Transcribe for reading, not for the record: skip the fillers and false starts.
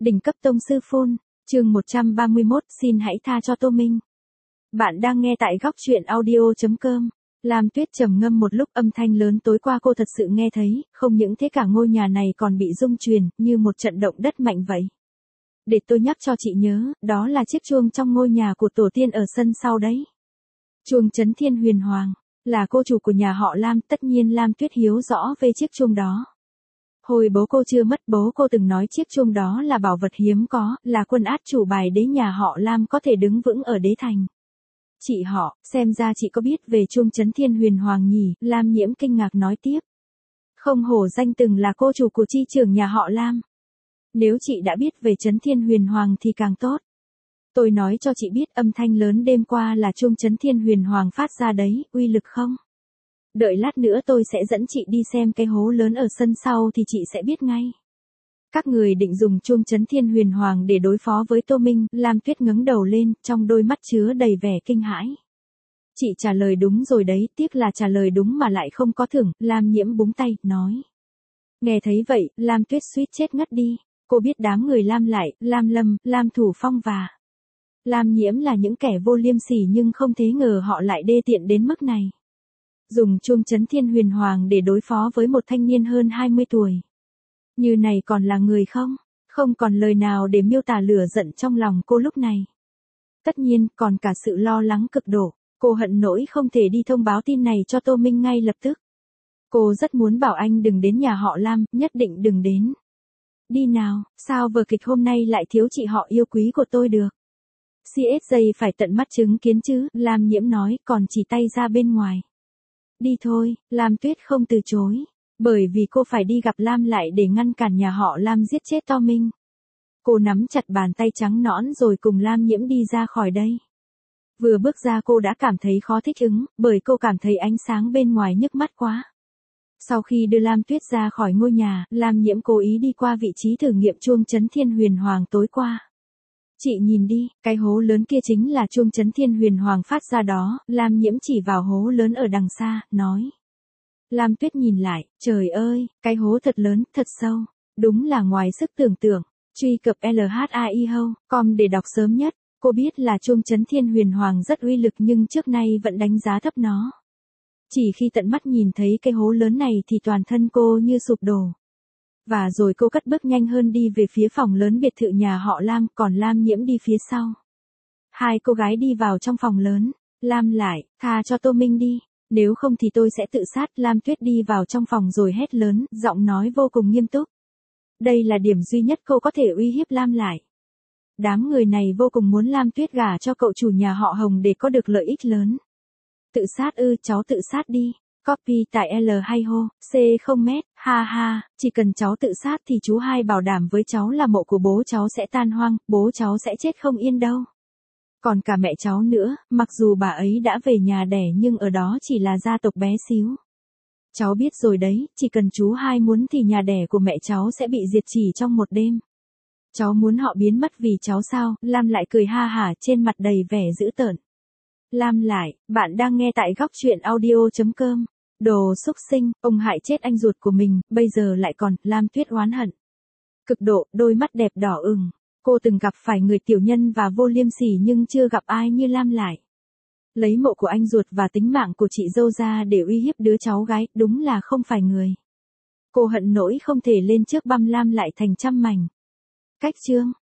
Đỉnh cấp tông sư phun, chương 131, xin hãy tha cho Tô Minh. Bạn đang nghe tại góc truyện audio.com. Lam Tuyết trầm ngâm một lúc, âm thanh lớn tối qua cô thật sự nghe thấy, không những thế cả ngôi nhà này còn bị rung chuyển, như một trận động đất mạnh vậy. Để tôi nhắc cho chị nhớ, đó là chiếc chuông trong ngôi nhà của tổ tiên ở sân sau đấy. Chuông Chấn Thiên Huyền Hoàng, là cô chủ của nhà họ Lam, tất nhiên Lam Tuyết hiếu rõ về chiếc chuông đó. Hồi bố cô chưa mất, bố cô từng nói chiếc chuông đó là bảo vật hiếm có, là quân át chủ bài để nhà họ Lam có thể đứng vững ở đế thành. Chị họ, xem ra chị có biết về chuông Chấn Thiên Huyền Hoàng nhỉ, Lam Nhiễm kinh ngạc nói tiếp. Không hổ danh từng là cô chủ của chi trưởng nhà họ Lam. Nếu chị đã biết về Chấn Thiên Huyền Hoàng thì càng tốt. Tôi nói cho chị biết, âm thanh lớn đêm qua là chuông Chấn Thiên Huyền Hoàng phát ra đấy, uy lực không? Đợi lát nữa tôi sẽ dẫn chị đi xem cái hố lớn ở sân sau thì chị sẽ biết ngay. Các người định dùng chuông Chấn Thiên Huyền Hoàng để đối phó với Tô Minh, Lam Tuyết ngẩng đầu lên, trong đôi mắt chứa đầy vẻ kinh hãi. Chị trả lời đúng rồi đấy, tiếc là trả lời đúng mà lại không có thưởng, Lam Nhiễm búng tay, nói. Nghe thấy vậy, Lam Tuyết suýt chết ngất đi, cô biết đám người Lam Lại, Lam Lâm, Lam Thủ Phong và Lam Nhiễm là những kẻ vô liêm sỉ, nhưng không thể ngờ họ lại đê tiện đến mức này. Dùng chuông Chấn Thiên Huyền Hoàng để đối phó với một thanh niên hơn 20 tuổi. Như này còn là người không? Không còn lời nào để miêu tả lửa giận trong lòng cô lúc này. Tất nhiên, còn cả sự lo lắng cực độ. Cô hận nỗi không thể đi thông báo tin này cho Tô Minh ngay lập tức. Cô rất muốn bảo anh đừng đến nhà họ Lam, nhất định đừng đến. Đi nào, sao vở kịch hôm nay lại thiếu chị họ yêu quý của tôi được? CSJ phải tận mắt chứng kiến chứ, Lam Nhiễm nói, còn chỉ tay ra bên ngoài. Đi thôi, Lam Tuyết không từ chối. Bởi vì cô phải đi gặp Lam Lại để ngăn cản nhà họ Lam giết chết Tô Minh. Cô nắm chặt bàn tay trắng nõn rồi cùng Lam Nhiễm đi ra khỏi đây. Vừa bước ra cô đã cảm thấy khó thích ứng, bởi cô cảm thấy ánh sáng bên ngoài nhức mắt quá. Sau khi đưa Lam Tuyết ra khỏi ngôi nhà, Lam Nhiễm cố ý đi qua vị trí thử nghiệm chuông Chấn Thiên Huyền Hoàng tối qua. Chị nhìn đi, cái hố lớn kia chính là chuông Chấn Thiên Huyền Hoàng phát ra đó, Lam Nhiễm chỉ vào hố lớn ở đằng xa, nói. Lam Tuyết nhìn lại, trời ơi, cái hố thật lớn, thật sâu, đúng là ngoài sức tưởng tượng. Truy cập LHAIHO.com để đọc sớm nhất. Cô biết là chuông Chấn Thiên Huyền Hoàng rất uy lực nhưng trước nay vẫn đánh giá thấp nó. Chỉ khi tận mắt nhìn thấy cái hố lớn này thì toàn thân cô như sụp đổ. Và rồi cô cất bước nhanh hơn đi về phía phòng lớn biệt thự nhà họ Lam, còn Lam Nhiễm đi phía sau. Hai cô gái đi vào trong phòng lớn. Lam Lại, tha cho Tô Minh đi, nếu không thì tôi sẽ tự sát. Lam Tuyết đi vào trong phòng rồi hét lớn, giọng nói vô cùng nghiêm túc. Đây là điểm duy nhất cô có thể uy hiếp Lam Lại. Đám người này vô cùng muốn Lam Tuyết gả cho cậu chủ nhà họ Hồng để có được lợi ích lớn. Tự sát ư, cháu tự sát đi. Copy tại L hay hô, C không mét, ha ha, chỉ cần cháu tự sát thì chú hai bảo đảm với cháu là mộ của bố cháu sẽ tan hoang, bố cháu sẽ chết không yên đâu. Còn cả mẹ cháu nữa, mặc dù bà ấy đã về nhà đẻ nhưng ở đó chỉ là gia tộc bé xíu. Cháu biết rồi đấy, chỉ cần chú hai muốn thì nhà đẻ của mẹ cháu sẽ bị diệt chỉ trong một đêm. Cháu muốn họ biến mất vì cháu sao? Lam Lại cười ha hả, trên mặt đầy vẻ dữ tợn. Lam Lại, bạn đang nghe tại góc truyện audio.com. Đồ xúc sinh, ông hại chết anh ruột của mình, bây giờ lại còn, Lam Tuyết oán hận. Cực độ, đôi mắt đẹp đỏ ửng. Cô từng gặp phải người tiểu nhân và vô liêm sỉ nhưng chưa gặp ai như Lam Lại. Lấy mộ của anh ruột và tính mạng của chị dâu ra để uy hiếp đứa cháu gái, đúng là không phải người. Cô hận nỗi không thể lên trước băm Lam Lại thành trăm mảnh. Cách chương